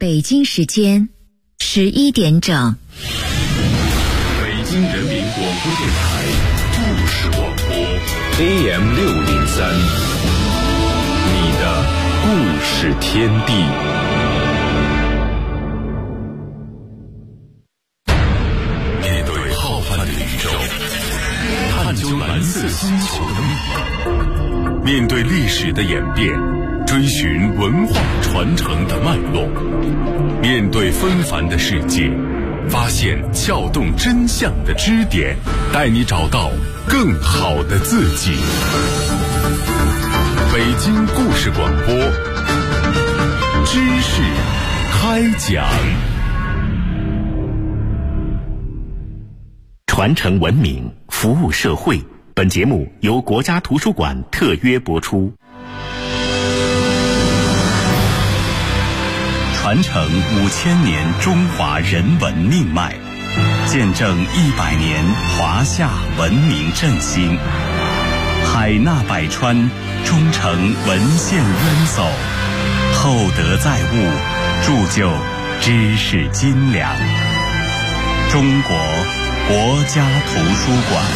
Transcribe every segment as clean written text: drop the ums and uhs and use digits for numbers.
北京时间11点整。 北京人民广播电台故事广播 AM603，你的故事天地。面对浩瀚的宇宙，探究蓝色星球的秘密，面对历史的演变，追寻文化传承的脉络，面对纷繁的世界，发现撬动真相的支点，带你找到更好的自己。北京故事广播，知识开讲。 传承文明，服务社会。本节目由国家图书馆特约播出。传承5000年中华人文命脉，见证100年华夏文明振兴。海纳百川，忠诚文献渊薮，厚德载物，铸就知识斤两。中国国家图书馆。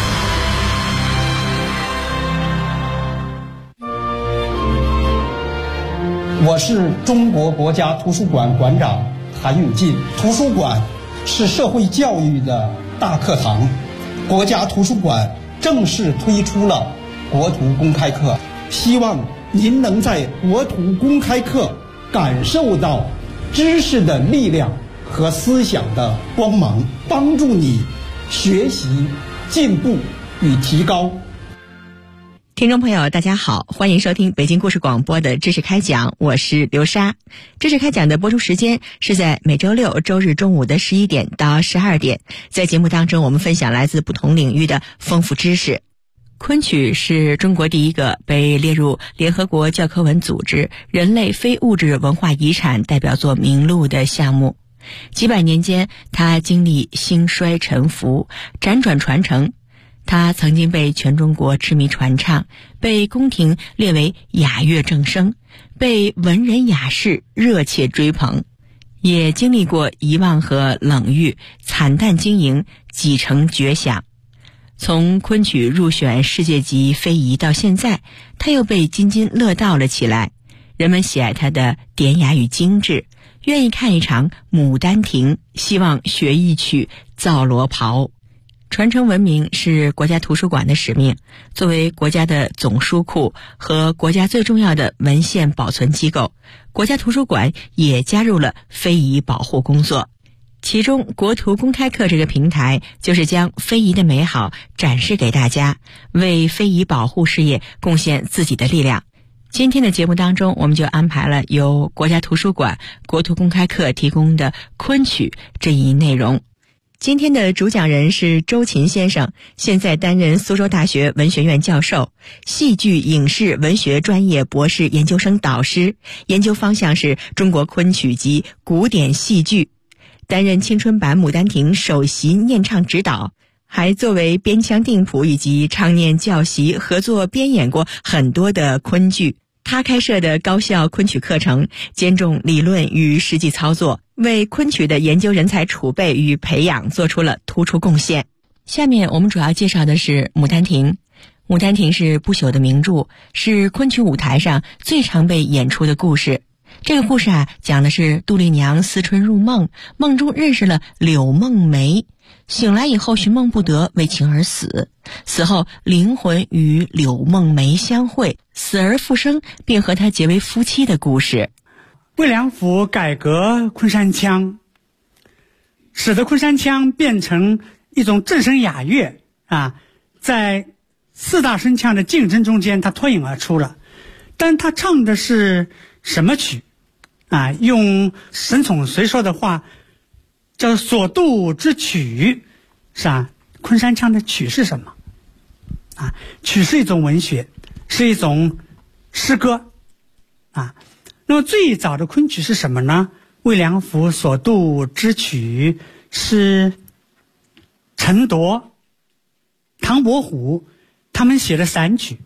我是中国国家图书馆馆长韩永进。图书馆是社会教育的大课堂，国家图书馆正式推出了国图公开课，希望您能在国图公开课感受到知识的力量和思想的光芒，帮助你学习、进步与提高。 听众朋友大家好，欢迎收听北京故事广播的知识开讲，我是刘莎。知识开讲的播出时间是在每周六周日中午的11点到12点，在节目当中我们分享来自不同领域的丰富知识。昆曲是中国第一个被列入联合国教科文组织人类非物质文化遗产代表作名录的项目。几百年间，它经历兴衰沉浮，辗转传承。它曾经被全中国痴迷传唱，被宫廷列为雅乐正声，被文人雅士热切追捧，也经历过遗忘和冷遇，惨淡经营，几成绝响。从昆曲入选世界级非遗到现在，它又被津津乐道了起来。人们喜爱它的典雅与精致，愿意看一场《牡丹亭》，希望学一曲《皂罗袍》。传承文明是国家图书馆的使命，作为国家的总书库和国家最重要的文献保存机构，国家图书馆也加入了非遗保护工作。其中国图公开课这个平台就是将非遗的美好展示给大家，为非遗保护事业贡献自己的力量。今天的节目当中，我们就安排了由国家图书馆国图公开课提供的昆曲这一内容。今天的主讲人是周琴先生，现在担任苏州大学文学院教授，戏剧影视文学专业博士研究生导师，研究方向是中国昆曲及古典戏剧，担任青春版《牡丹亭》首席念唱指导，还作为编腔定谱以及唱念教习合作编演过很多的昆剧。他开设的高校昆曲课程兼重理论与实际操作，为昆曲的研究人才储备与培养做出了突出贡献。下面我们主要介绍的是《牡丹亭》。《牡丹亭》是不朽的名著，是昆曲舞台上最常被演出的故事。这个故事讲的是杜丽娘思春入梦，梦中认识了柳梦梅，醒来以后寻梦不得，为情而死，死后灵魂与柳梦梅相会，死而复生，并和她结为夫妻的故事。 魏良辅改革昆山腔，使得昆山腔变成一种正声雅乐在四大声腔的竞争中间，它脱颖而出了。但他唱的是什么曲用沈从随说的话叫所度之曲，昆山腔的曲是什么曲是一种文学，是一种诗歌那么最早的昆曲是什么呢？魏良辅所度之曲是陈铎、唐伯虎他们写的散曲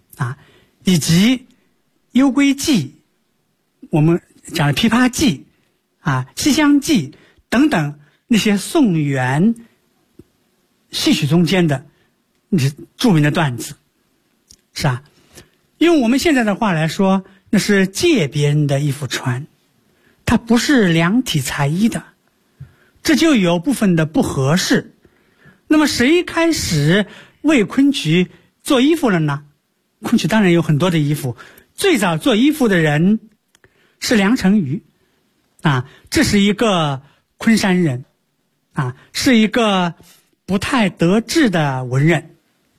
以及幽归记，我们讲的琵琶记西厢记等等那些宋元戏曲中间的那些著名的段子，是吧？用我们现在的话来说，那是借别人的衣服穿，它不是量体裁衣的，这就有部分的不合适。那么谁开始为昆曲做衣服了呢？昆曲当然有很多的衣服，最早做衣服的人是梁成瑜这是一个昆山人是一个不太得志的文人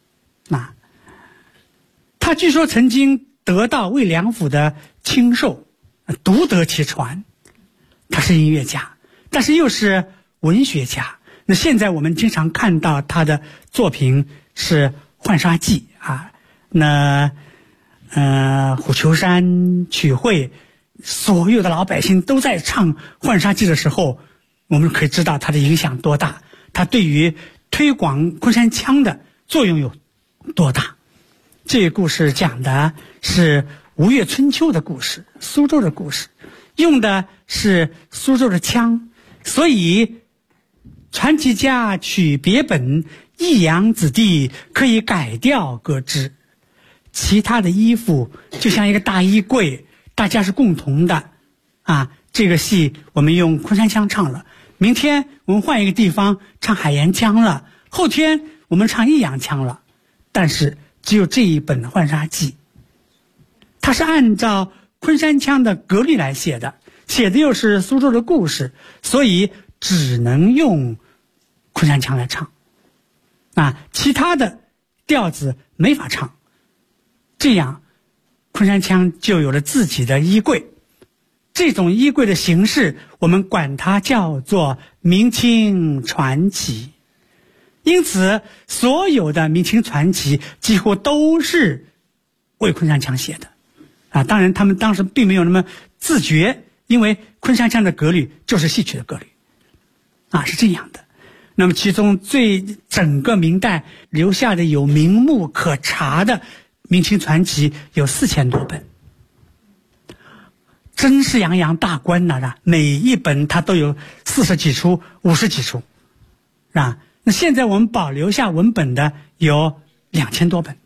他据说曾经得到魏良辅的钦授，独得其传。他是音乐家，但是又是文学家。那现在我们经常看到他的作品是《浣纱记》虎丘山曲会，所有的老百姓都在唱《浣纱记》的时候，我们可以知道他的影响多大，他对于推广昆山腔的作用有多大。这个故事讲的是吴越春秋的故事，苏州的故事，用的是苏州的腔，所以传奇家取别本，益阳子弟可以改调歌之。其他的衣服就像一个大衣柜，大家是共同的这个戏我们用昆山腔唱了，明天我们换一个地方唱海盐腔了，后天我们唱益阳腔了，但是只有这一本《浣纱记》，它是按照昆山腔的格律来写的，写的又是苏州的故事，所以只能用昆山腔来唱其他的调子没法唱。这样昆山腔就有了自己的衣柜，这种衣柜的形式我们管它叫做明清传奇。因此所有的明清传奇几乎都是为昆山腔写的当然他们当时并没有那么自觉，因为昆山腔的格律就是戏曲的格律是这样的。那么其中整个明代留下的有名目可查的明清传奇有4000多本，真是洋洋大观每一本它都有40几出50几出那现在我们保留下文本的有2000多本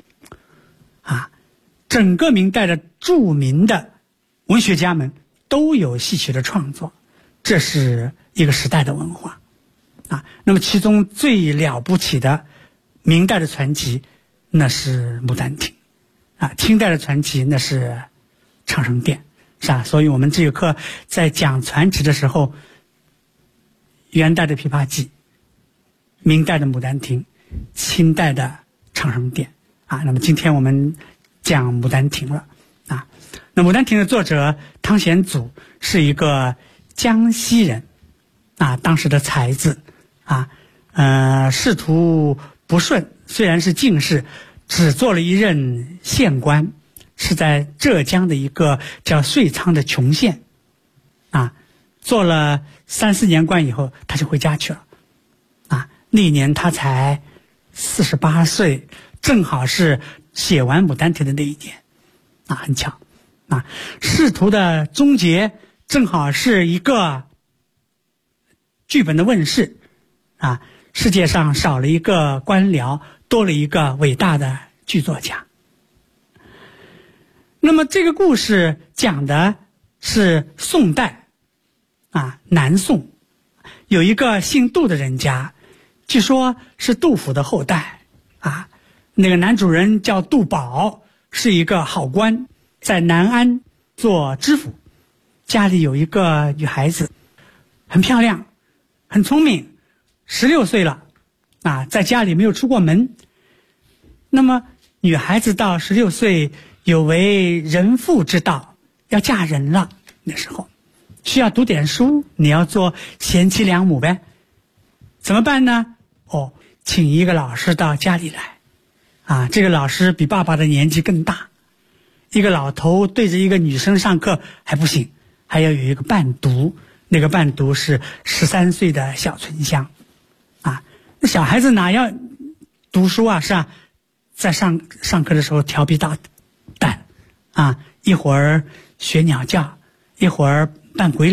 整个明代的著名的文学家们都有戏曲的创作，这是一个时代的文化那么其中最了不起的明代的传奇那是《牡丹亭》清代的传奇那是《长生殿》所以我们这个课在讲传奇的时候，元代的《琵琶记》，明代的《牡丹亭》，清代的《长生殿》那么今天我们讲《牡丹亭》了那《牡丹亭》的作者汤显祖是一个江西人当时的才子仕途不顺，虽然是进士，只做了一任县官，是在浙江的一个叫遂昌的穷县做了3、4年官以后他就回家去了那一年他才48岁，正好是写完《牡丹亭》的那一年很巧仕途的终结正好是一个剧本的问世世界上少了一个官僚，多了一个伟大的剧作家。那么这个故事讲的是宋代南宋有一个姓杜的人家，据说是杜甫的后代那个男主人叫杜宝，是一个好官，在南安做知府，家里有一个女孩子，很漂亮很聪明，16岁了在家里没有出过门。那么女孩子到16岁有为人妇之道，要嫁人了，那时候需要读点书，你要做贤妻良母呗。怎么办呢？请一个老师到家里来这个老师比爸爸的年纪更大，一个老头对着一个女生上课还不行，还要有一个伴读，那个伴读是13岁的小春香那小孩子哪要读书是吧？在上课的时候调皮捣蛋一会儿学鸟叫，一会儿扮鬼脸，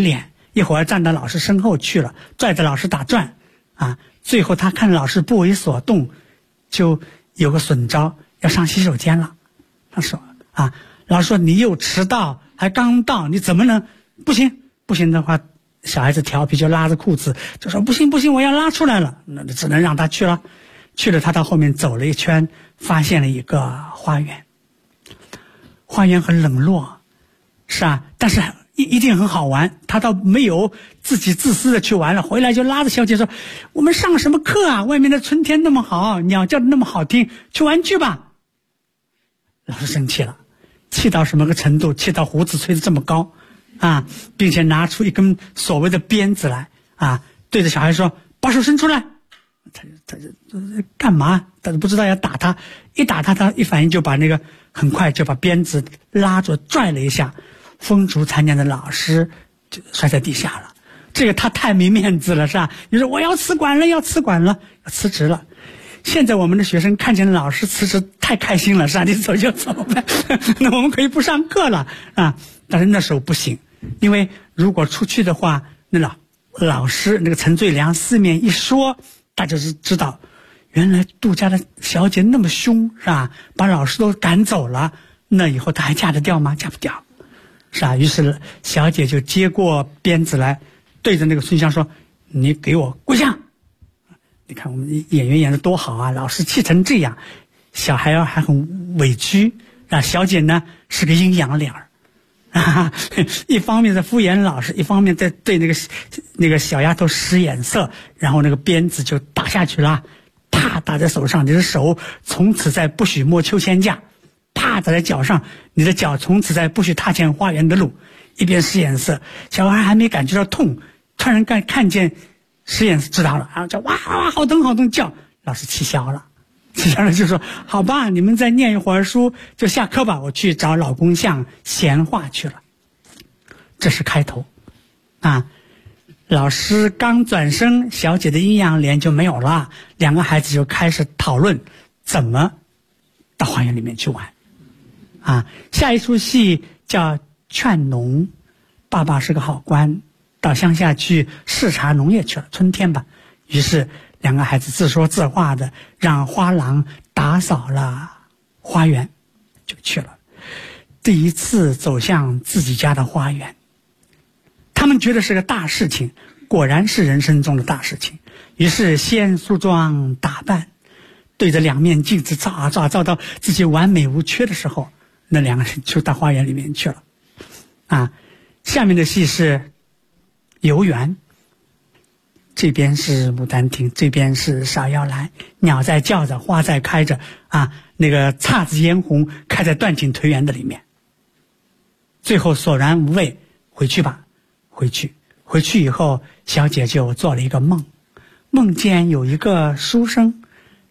一会儿站到老师身后去了，拽着老师打转，最后他看老师不为所动，就有个损招，要上洗手间了。他说老师说你又迟到，还刚到，你怎么能不行？不行的话，小孩子调皮就拉着裤子就说不行，我要拉出来了。那只能让他去了。去了，他到后面走了一圈，发现了一个花园。花园很冷落，是啊，但是一定很好玩。他倒没有自己自私的去玩了，回来就拉着小姐说：“我们上什么课啊？外面的春天那么好，鸟叫的那么好听，去玩去吧。”老师生气了，气到什么个程度？气到胡子吹得这么高并且拿出一根所谓的鞭子来对着小孩说：“把手伸出来。”他干嘛？他不知道要打他，一打他，他一反应就把很快就把鞭子拉住，拽了一下，风烛残年的老师就摔在地下了。这个他太没面子了，是吧？你说我要辞管了，要辞职了。现在我们的学生看见老师辞职太开心了，是吧？你走就走呗，那我们可以不上课了但是那时候不行，因为如果出去的话，那老师那个陈最良四面一说，大家就知道原来杜家的小姐那么凶，是吧？把老师都赶走了，那以后她还嫁得掉吗？嫁不掉，是吧？于是小姐就接过鞭子来，对着那个孙香说：“你给我跪下！”你看我们演员演得多好啊！老师气成这样，小孩还很委屈小姐呢是个阴阳脸一方面在敷衍老师，一方面在对那个小丫头使眼色，然后那个鞭子就打下去了，啪打在手上，你的手从此在不许摸秋千架，啪打在脚上，你的脚从此在不许踏前花园的路。一边使眼色，小孩还没感觉到痛，突然看见使眼色知道了，然后就哇好疼叫，老师气消了就说：“好吧，你们再念一会儿书就下课吧，我去找老公相闲话去了。”这是开头老师刚转身，小姐的阴阳脸就没有了，两个孩子就开始讨论怎么到花园里面去玩下一出戏叫劝农。爸爸是个好官，到乡下去视察农业去了，春天吧。于是两个孩子自说自话的让花郎打扫了花园，就去了。第一次走向自己家的花园，他们觉得是个大事情，果然是人生中的大事情。于是先梳妆打扮，对着两面镜子照到自己完美无缺的时候，那两个人就到花园里面去了下面的戏是游园，这边是牡丹亭，这边是芍药兰，鸟在叫着，花在开着那个姹紫嫣红开在断井颓垣的里面。最后索然无味，回去吧。回去以后，小姐就做了一个梦，梦见有一个书生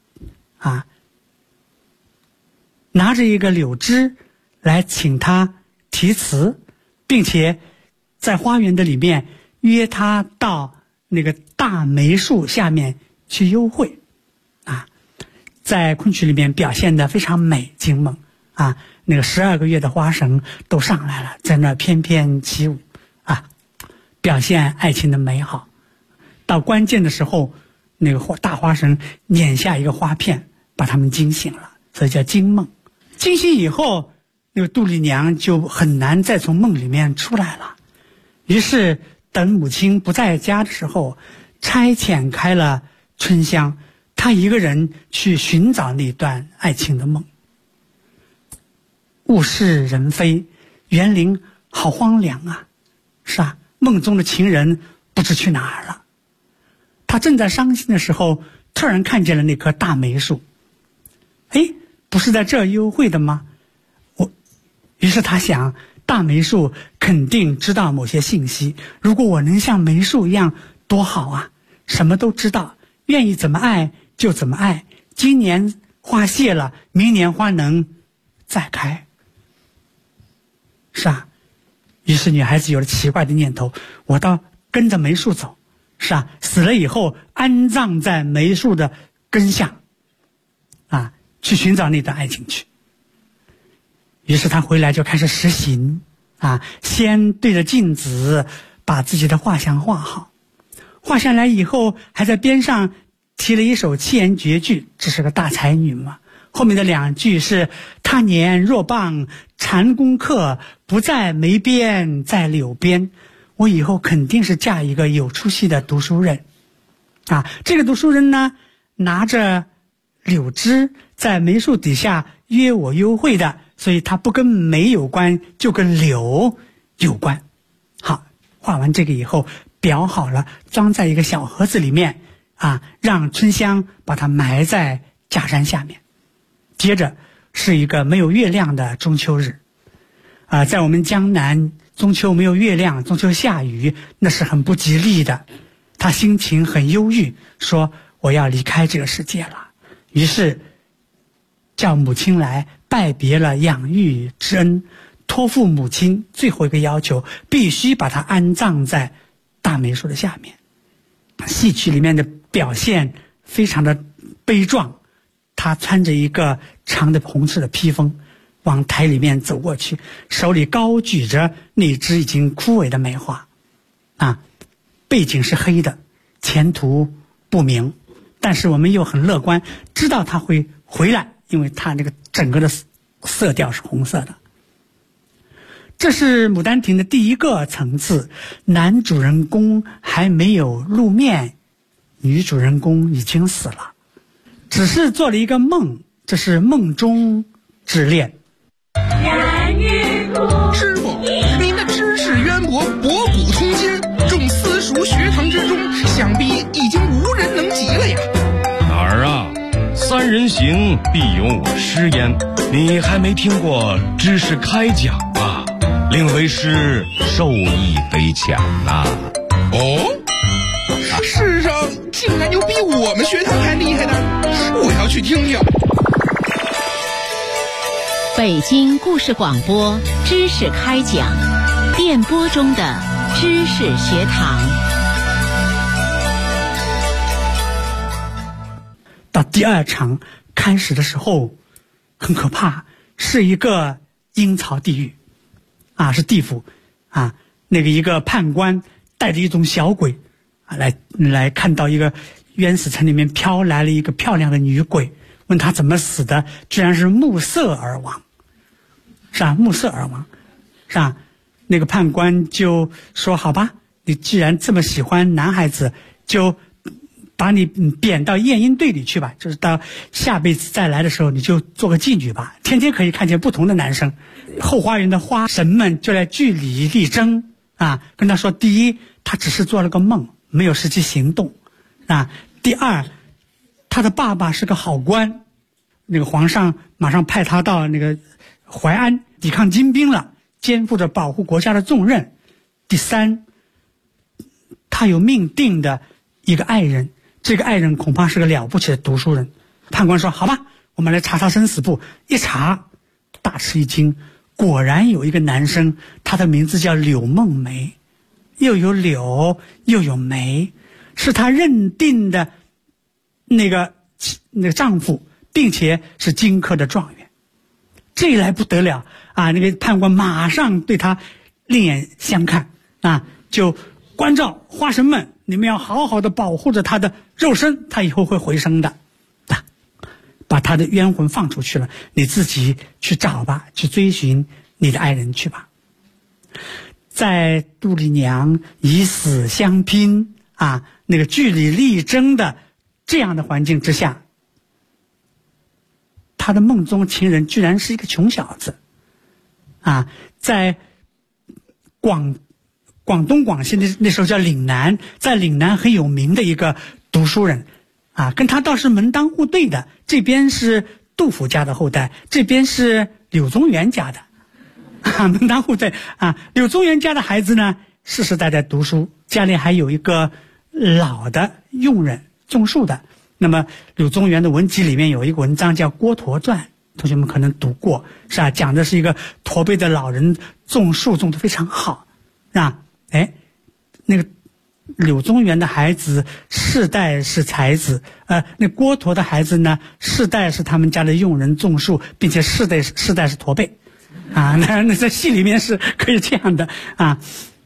拿着一个柳枝来请他题词，并且在花园的里面约他到那个大梅树下面去幽会在昆曲里面表现得非常美，惊梦那个12个月的花神都上来了，在那翩翩起舞表现爱情的美好。到关键的时候，那个大花神碾下一个花片，把他们惊醒了，所以叫惊梦。惊醒以后，那个杜丽娘就很难再从梦里面出来了，于是等母亲不在家的时候，差遣开了春香，她一个人去寻找那段爱情的梦。物是人非，园林好荒凉是吧？梦中的情人不知去哪儿了。他正在伤心的时候，突然看见了那棵大梅树。不是在这儿幽会的吗？于是他想，大梅树肯定知道某些信息，如果我能像梅树一样多好什么都知道，愿意怎么爱就怎么爱，今年花谢了，明年花能再开，是于是女孩子有了奇怪的念头，我倒跟着梅树走，是死了以后安葬在梅树的根下去寻找那段爱情去。于是她回来就开始实行先对着镜子把自己的画像画好，画下来以后还在边上提了一首七言绝句，这是个大才女嘛。后面的2句是他年若棒蟾宫客，不在梅边在柳边。我以后肯定是嫁一个有出息的读书人啊。这个读书人呢，拿着柳枝在梅树底下约我幽会的，所以他不跟梅有关，就跟柳有关。好，画完这个以后裱好了，装在一个小盒子里面啊，让春香把它埋在假山下面。接着是一个没有月亮的中秋日在我们江南，中秋没有月亮，中秋下雨，那是很不吉利的。他心情很忧郁，说我要离开这个世界了。于是叫母亲来拜别了养育之恩，托付母亲最后一个要求，必须把他安葬在大梅树的下面。戏曲里面的表现非常的悲壮，他穿着一个长的红色的披风往台里面走过去，手里高举着那只已经枯萎的梅花背景是黑的，前途不明，但是我们又很乐观，知道他会回来，因为他那个整个的色调是红色的。这是《牡丹亭》的第一个层次，男主人公还没有露面，女主人公已经死了，只是做了一个梦，这是梦中之恋。 师傅，您的知识渊博，博古通今，众私塾学堂之中，想必已经无人能及了呀。 哪儿啊？三人行，必有我师焉。你还没听过知识开讲啊？令为师受益匪浅呐。 哦，世上竟然有比我们学堂还厉害的，我要去听听。 北京故事广播知识开讲，电波中的知识学堂。 到第2场开始的时候很可怕，是一个阴曹地狱是地府那个一个判官带着一种小鬼来看到一个冤死城里面飘来了一个漂亮的女鬼，问他怎么死的，居然是目色而亡，目色而亡，那个判官就说好吧，你既然这么喜欢男孩子，就把你贬到晏婴队里去吧，就是到下辈子再来的时候，你就做个妓女吧，天天可以看见不同的男生。后花园的花神们就来据理力争跟他说，第一，他只是做了个梦，没有实际行动第二，他的爸爸是个好官，那个皇上马上派他到那个淮安抵抗金兵了，肩负着保护国家的重任。第三，他有命定的一个爱人，这个爱人恐怕是个了不起的读书人。判官说好吧，我们来查他生死簿。一查大吃一惊，果然有一个男生，他的名字叫柳梦梅，又有柳又有梅，是他认定的那个丈夫，并且是京科的状元。这一来不得了那个判官马上对他另眼相看就关照花神们，你们要好好的保护着他的肉身，他以后会回生的把他的冤魂放出去了，你自己去找吧，去追寻你的爱人去吧。在杜丽娘以死相拼那个据理力争的这样的环境之下，他的梦中情人居然是一个穷小子在广东广西那时候叫岭南，在岭南很有名的一个读书人跟他倒是门当户对的，这边是杜甫家的后代，这边是柳宗元家的门当户对柳宗元家的孩子呢，世世代代读书，家里还有一个老的佣人种树的。那么柳宗元的文集里面有一个文章叫《郭驼传》，同学们可能读过讲的是一个驼背的老人种树种得非常好那个柳宗元的孩子世代是才子那郭驼的孩子呢，世代是他们家的佣人种树，并且世代是驼背那在戏里面是可以这样的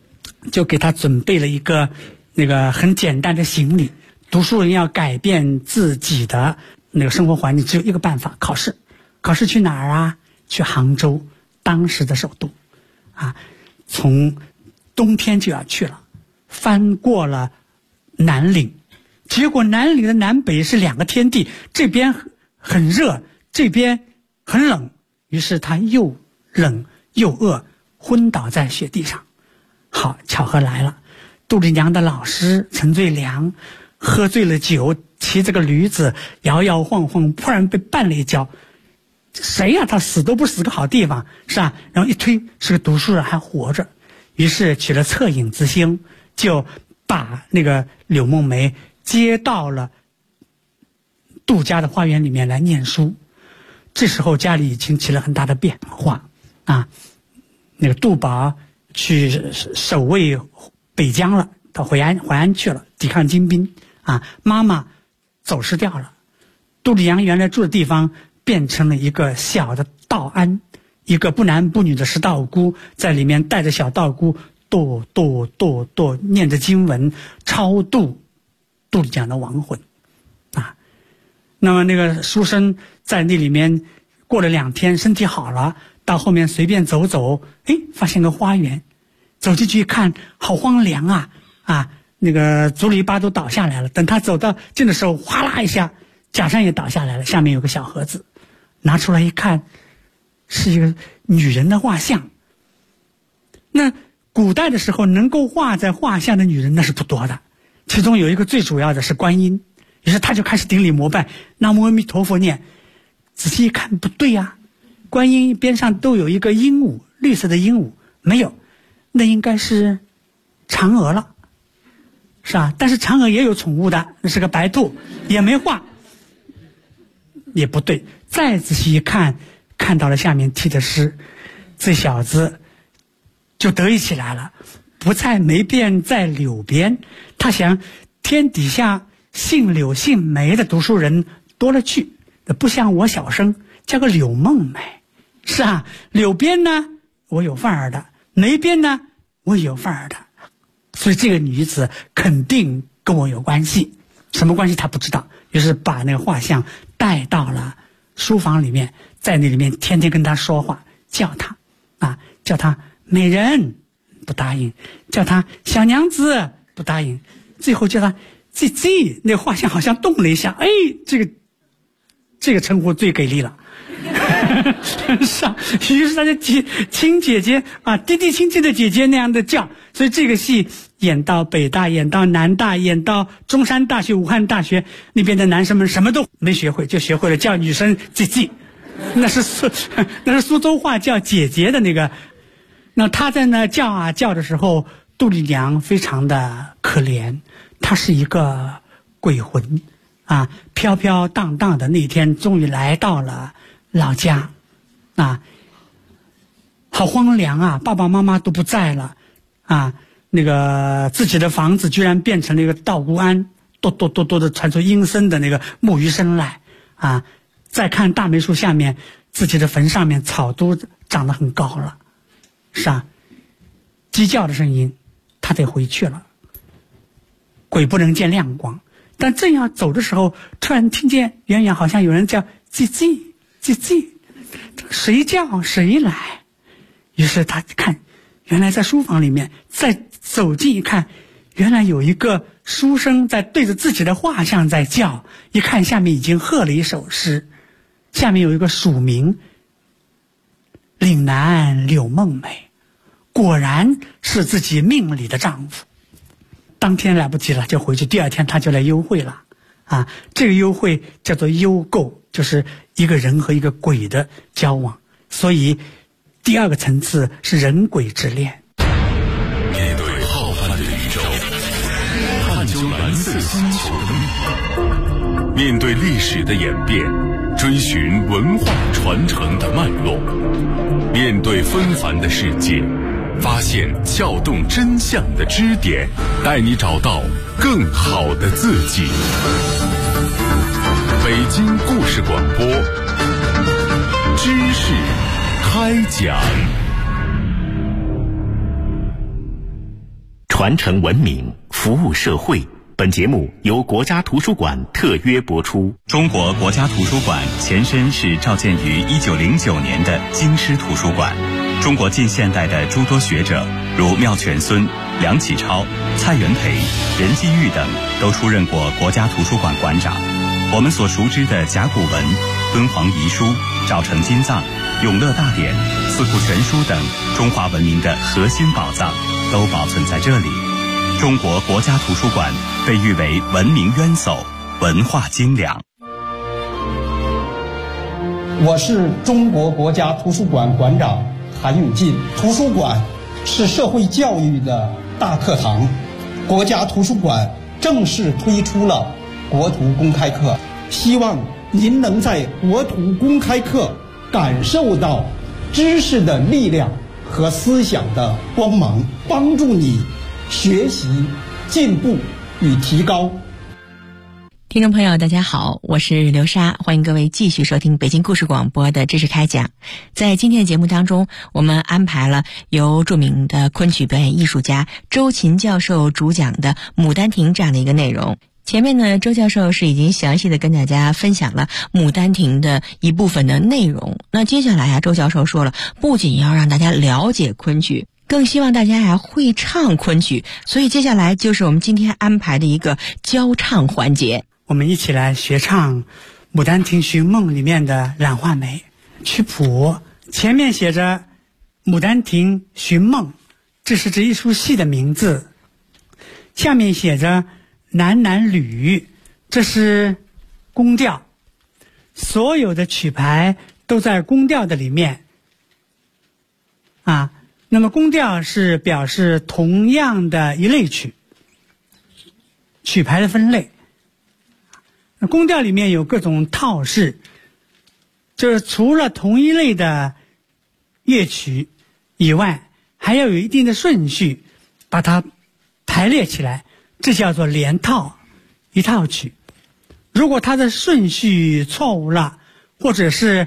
就给他准备了一个那个很简单的行李。读书人要改变自己的那个生活环境，只有一个办法，考试。考试去哪儿啊？去杭州，当时的首都啊。从冬天就要去了，翻过了南岭，结果南岭的南北是两个天地，这边很热，这边很冷，于是他又冷又饿，昏倒在雪地上。好，巧合来了，杜丽娘的老师陈最良喝醉了酒，骑这个驴子摇摇晃晃，突然被绊了一跤。谁呀？他死都不死个好地方，是吧？然后一推，是个读书人还活着，于是起了恻隐之心，就把那个柳梦梅接到了杜家的花园里面来念书。这时候家里已经起了很大的变化啊，那个杜宝去守卫北疆了，到淮安去了，抵抗金兵啊。妈妈走失掉了，杜丽娘原来住的地方变成了一个小的道庵，一个不男不女的石道姑在里面带着小道姑跺念着经文，超度杜丽娘的亡魂啊。那么那个书生在那里面过了2天，身体好了，到后面随便走走，发现个花园，走进去一看，好荒凉啊！那个竹篱笆都倒下来了。等他走到近的时候，哗啦一下，假山也倒下来了，下面有个小盒子，拿出来一看，是一个女人的画像。那古代的时候，能够画在画像的女人那是不多的，其中有一个最主要的是观音。于是他就开始顶礼膜拜，南无阿弥陀佛念。仔细一看，不对呀，观音边上都有一个鹦鹉，绿色的鹦鹉没有，那应该是嫦娥了，是吧？但是嫦娥也有宠物的，那是个白兔，也没画，也不对。再仔细一看，看到了下面题的诗，这小子就得意起来了，不在梅边在柳边。他想，天底下姓柳姓梅的读书人多了去，不像我小生叫个柳梦梅，是啊，柳边呢我有范儿的，梅边呢我有范儿的，所以这个女子肯定跟我有关系，什么关系他不知道。于是把那个画像带到了书房里面，在那里面天天跟他说话，叫他美人不答应，叫他小娘子不答应，最后叫他这那画像好像动了一下，这个称呼最给力了。是啊，于是他就亲姐姐啊，弟弟亲亲的姐姐那样的叫。所以这个戏演到北大，演到南大，演到中山大学、武汉大学，那边的男生们什么都没学会，就学会了叫女生姐姐，那是苏州话叫姐姐的那个。那他在那叫的时候，杜丽娘非常的可怜，她是一个鬼魂啊，飘飘荡荡的。那天终于来到了老家啊，好荒凉啊，爸爸妈妈都不在了啊，那个自己的房子居然变成了一个道姑庵，哆的传出阴森的那个木鱼声来啊。再看大梅树下面，自己的坟上面草都长得很高了，是啊，鸡叫的声音，他得回去了。鬼不能见亮光，但正要走的时候，突然听见远远好像有人叫姐姐姐姐，谁叫谁来？于是他看，原来在书房里面，再走近一看，原来有一个书生在对着自己的画像在叫。一看下面已经贺了一首诗，下面有一个署名，岭南柳梦梅，果然是自己命里的丈夫。当天来不及了，就回去。第2天他就来幽会了啊，这个幽会叫做幽构，就是一个人和一个鬼的交往。所以第2个层次是人鬼之恋。 面对浩瀚的宇宙，探究蓝色星球的秘密，面对历史的演变，追寻文化传承的脉络，面对纷繁的世界，发现撬动真相的支点，带你找到更好的自己。北京故事广播，知识开讲。 传承文明，服务社会。本节目由国家图书馆特约播出。 中国国家图书馆前身是召建于1909年的京师图书馆。中国近现代的诸多学者，如妙泉孙、梁启超、蔡元培、任继玉等，都出任过国家图书馆馆长。我们所熟知的甲骨文、敦煌遗书、赵城金藏、永乐大典、四库全书等中华文明的核心宝藏，都保存在这里。中国国家图书馆被誉为文明渊薮、文化精良。 我是中国国家图书馆馆长韩永进。图书馆是社会教育的大课堂，国家图书馆正式推出了国图公开课，希望您能在国图公开课感受到知识的力量和思想的光芒，帮助你学习、进步与提高。 听众朋友大家好，我是刘莎，欢迎各位继续收听北京故事广播的知识开讲。在今天的节目当中，我们安排了由著名的昆曲表演艺术家周琴教授主讲的《牡丹亭》这样的一个内容。前面呢，周教授是已经详细的跟大家分享了《牡丹亭》的一部分的内容。那接下来啊，周教授说了，不仅要让大家了解昆曲，更希望大家还会唱昆曲，所以接下来就是我们今天安排的一个教唱环节。 我们一起来学唱《牡丹亭寻梦》里面的《懒画眉》。曲谱前面写着《牡丹亭寻梦》，这是这一出戏的名字。下面写着南南吕，这是宫调，所有的曲牌都在宫调的里面啊。那么宫调是表示同样的一类曲，曲牌的分类。宫调里面有各种套式，就是除了同一类的乐曲以外，还要有一定的顺序把它排列起来，这叫做连套一套曲。如果它的顺序错误了，或者是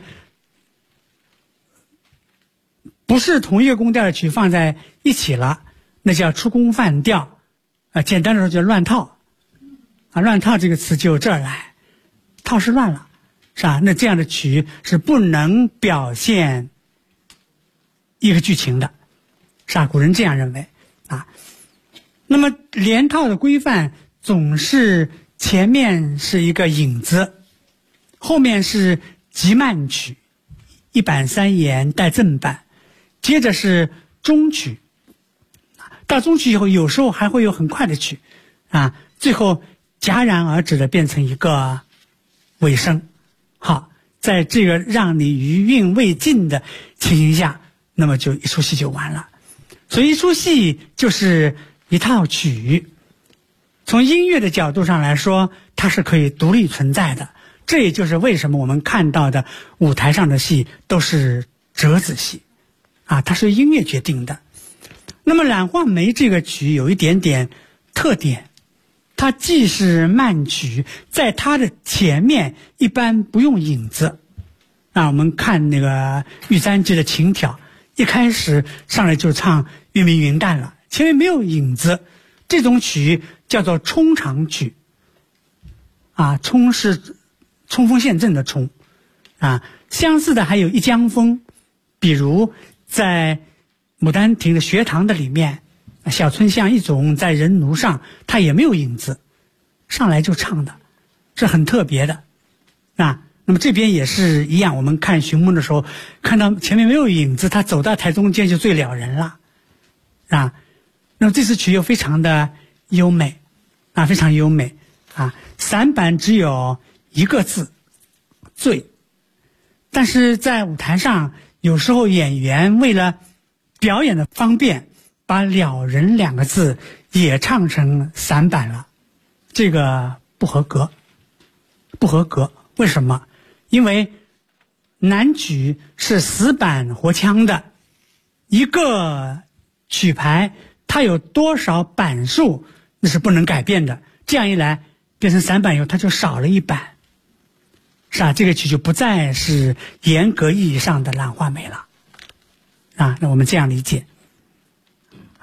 不是同一个宫调的曲放在一起了，那叫出宫犯调，简单的说叫乱套。乱套这个词就这儿来，套是乱了，是吧？那这样的曲是不能表现一个剧情的，是吧？古人这样认为啊。那么连套的规范总是前面是一个引子，后面是急慢曲，一板三言带正板，接着是中曲，到中曲以后有时候还会有很快的曲啊，最后戛然而止的变成一个尾声。好，在这个让你余韵未尽的情形下，那么就一出戏就完了。所以一出戏就是一套曲，从音乐的角度上来说，它是可以独立存在的。这也就是为什么我们看到的舞台上的戏都是折子戏啊，它是音乐决定的。那么《懒画眉》这个曲有一点点特点，它既是慢曲，在它的前面一般不用引子。我们看那个玉簪记的琴挑，一开始上来就唱玉明云淡了，前面没有引子。这种曲叫做冲场曲冲是冲锋陷阵的冲相似的还有一江风，比如在牡丹亭的学堂的里面，小村巷一种在人奴上，它也没有引子，上来就唱的，是很特别的那么这边也是一样，我们看寻梦的时候，看到前面没有引子，他走到台中间就最了人了那么这次曲又非常的优美非常优美散板只有一个字醉，但是在舞台上有时候演员为了表演的方便，把了人两个字也唱成散板了，这个不合格。为什么？因为南曲是死板活腔的，一个曲牌它有多少板数那是不能改变的，这样一来变成散板以后它就少了一板，这个曲就不再是严格意义上的懒画眉了那我们这样理解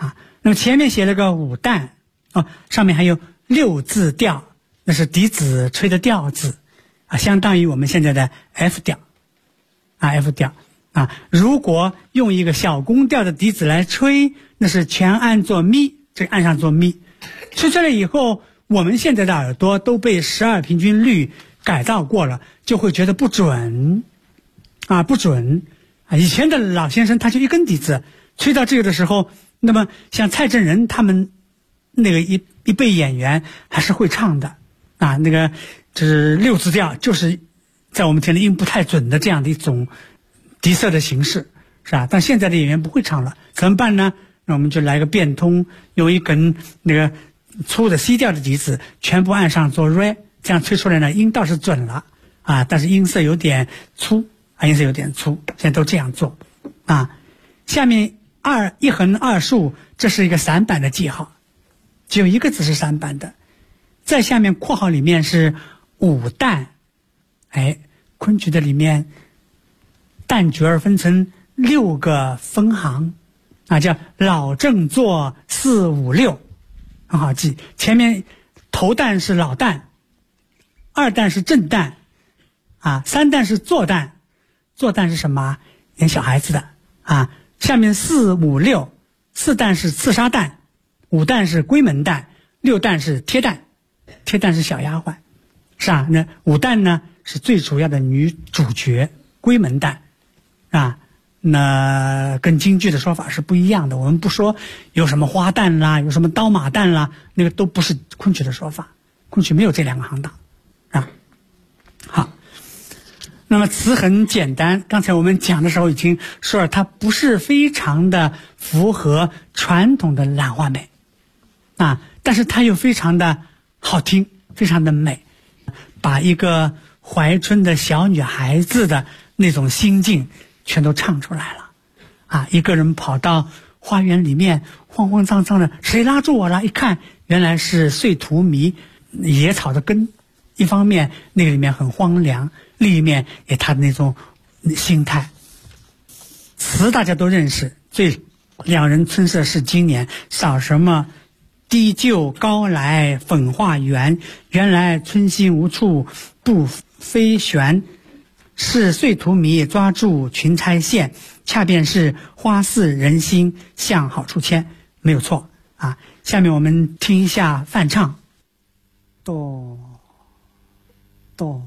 那么前面写了个五旦上面还有六字调，那是笛子吹的调子相当于我们现在的 F 调F 调如果用一个小宫调的笛子来吹，那是全按作咪，这个按上作咪，吹出来以后，我们现在的耳朵都被12平均律改造过了，就会觉得不准不准以前的老先生他就一根笛子吹到这个的时候，那么像蔡振仁他们那个一辈演员还是会唱的那个就是六字调，就是在我们听的音不太准的这样的一种笛色的形式，是吧？但现在的演员不会唱了，怎么办呢？那我们就来个变通，用一根那个粗的 C 调的笛子全部按上做 re， 这样吹出来呢，音倒是准了但是音色有点粗音色有点粗，现在都这样做下面一横二竖，这是一个散板的记号，只有一个字是散板的。在下面括号里面是五旦，昆曲的里面旦角分成6个分行叫老正坐4、5、6，很好记。前面头旦是老旦，二旦是正旦三旦是坐旦，坐旦是什么？演小孩子的下面4、5、6，四旦是刺杀旦，五旦是闺门旦，六旦是贴旦，贴旦是小丫鬟，是吧？那五旦呢是最主要的女主角，闺门旦那跟京剧的说法是不一样的。我们不说有什么花旦啦，有什么刀马旦啦，那个都不是昆曲的说法，昆曲没有这2个行当好，那么词很简单，刚才我们讲的时候已经说了，它不是非常的符合传统的兰花美但是它又非常的好听，非常的美，把一个怀春的小女孩子的那种心境全都唱出来了一个人跑到花园里面慌慌张张的，谁拉住我了？一看原来是碎荼蘼野草的根，一方面那个里面很荒凉，另一面也他的那种心态。词大家都认识，两人春色是今年，少什么低就高来粉化圆，原来春心无处不飞旋，是碎荼蘼抓住群钗线，恰便是花似人心向好处牵，没有错下面我们听一下范唱。哆哆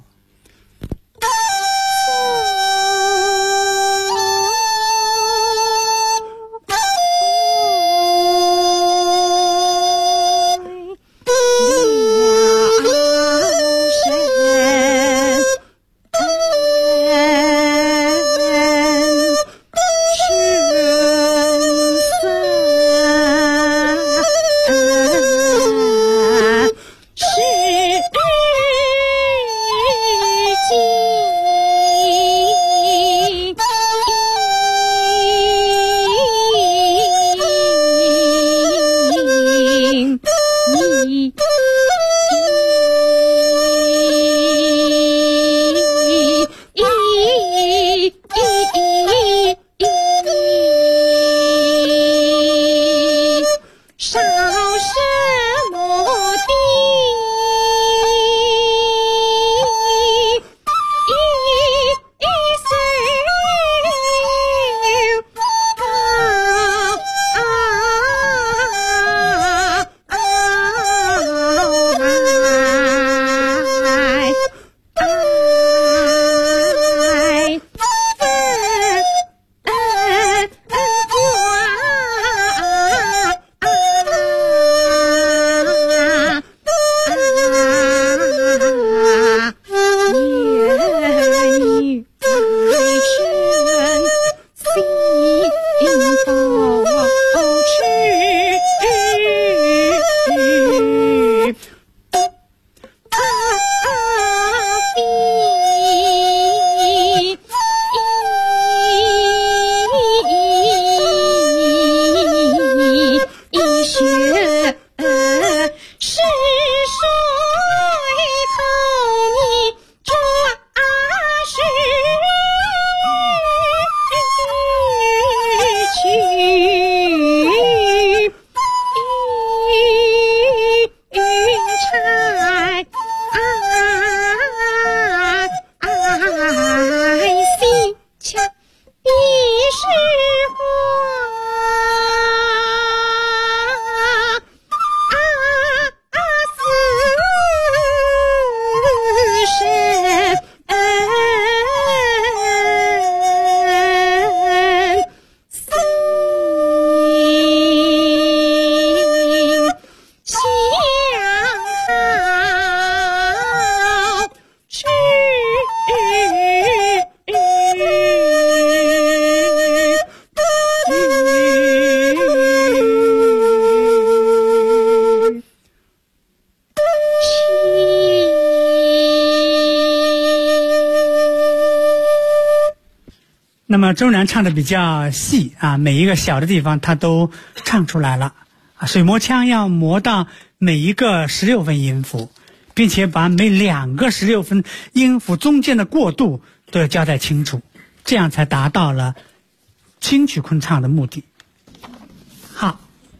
那么周南唱的比较细啊，每一个小的地方他都唱出来了啊。水磨腔要磨到每一个16分音符，并且把每2个16分音符中间的过渡都要交代清楚，这样才达到了轻曲昆唱的目的。好，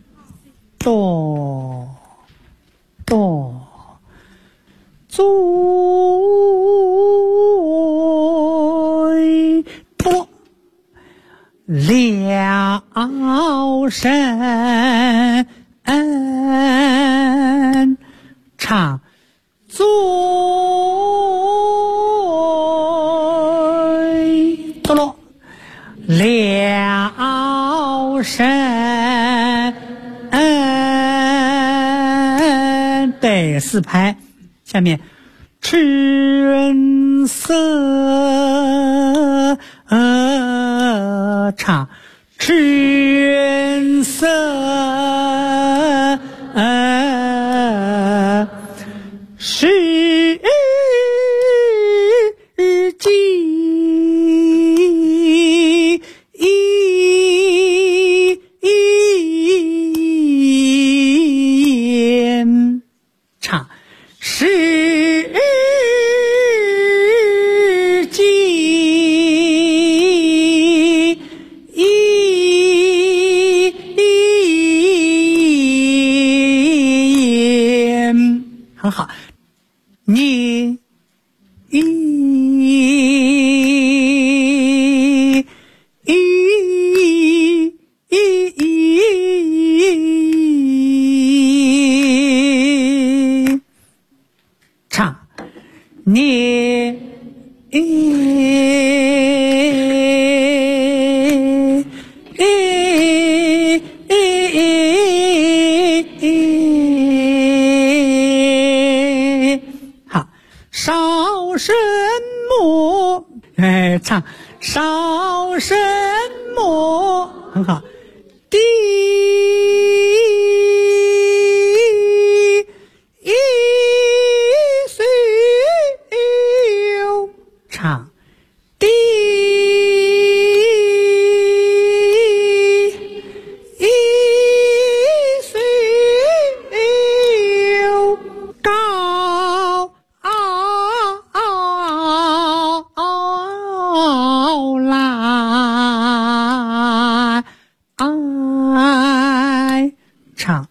哆哆最多了神唱最多了神对4拍，下面春色唱春色世纪唱世纪很好，你唱你好，烧什么？唱烧什么？很好，地唱地高来唱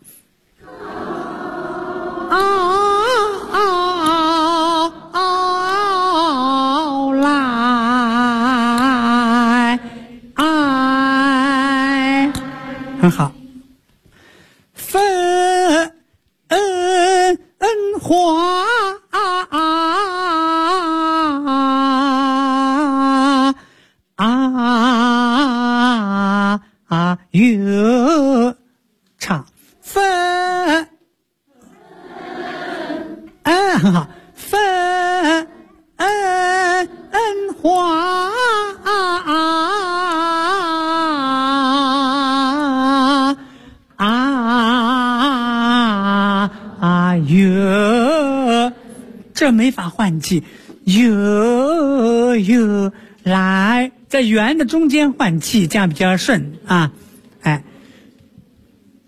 很好，分花月唱分很好，分花月，这没法换气，月来在圆的中间换气，这样比较顺啊。